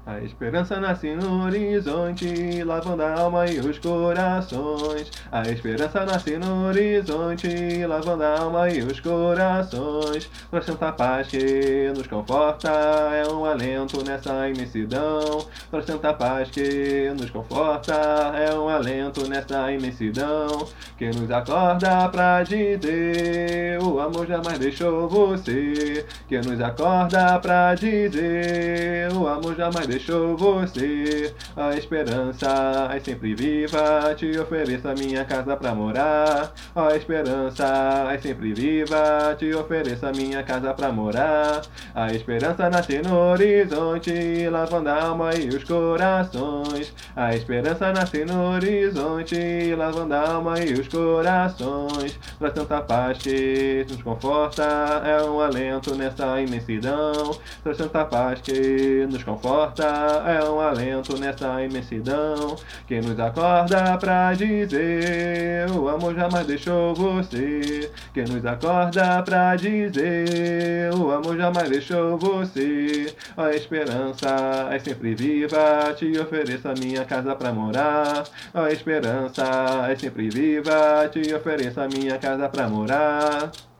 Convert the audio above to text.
A esperança nasce no horizonte, lavando a alma e os corações. A esperança nasce no horizonte, lavando a alma e os corações. Traz tanta paz que nos conforta, é um alento nessa imensidão. Traz tanta paz que nos conforta, é um alento nessa imensidão. Que nos acorda pra dizer, o amor jamais deixou você. Que nos acorda pra dizer, o amor jamais deixou você. A esperança é sempre viva, te ofereço a minha casa pra morar. A esperança é sempre viva, te ofereço a minha casa pra morar. A esperança nasce no horizonte, lavando a alma e os corações. A esperança nasce no horizonte, lavando a alma e os corações. Traz tanta paz que nos conforta, é um alento nessa imensidão. Traz tanta paz que nos conforta, é um alento nessa imensidão. Que nos acorda pra dizer, o amor jamais deixou você. Que nos acorda pra dizer, o amor jamais deixou você. A esperança é sempre viva, te ofereço a minha casa pra morar. A esperança é sempre viva, te ofereço a minha casa pra morar.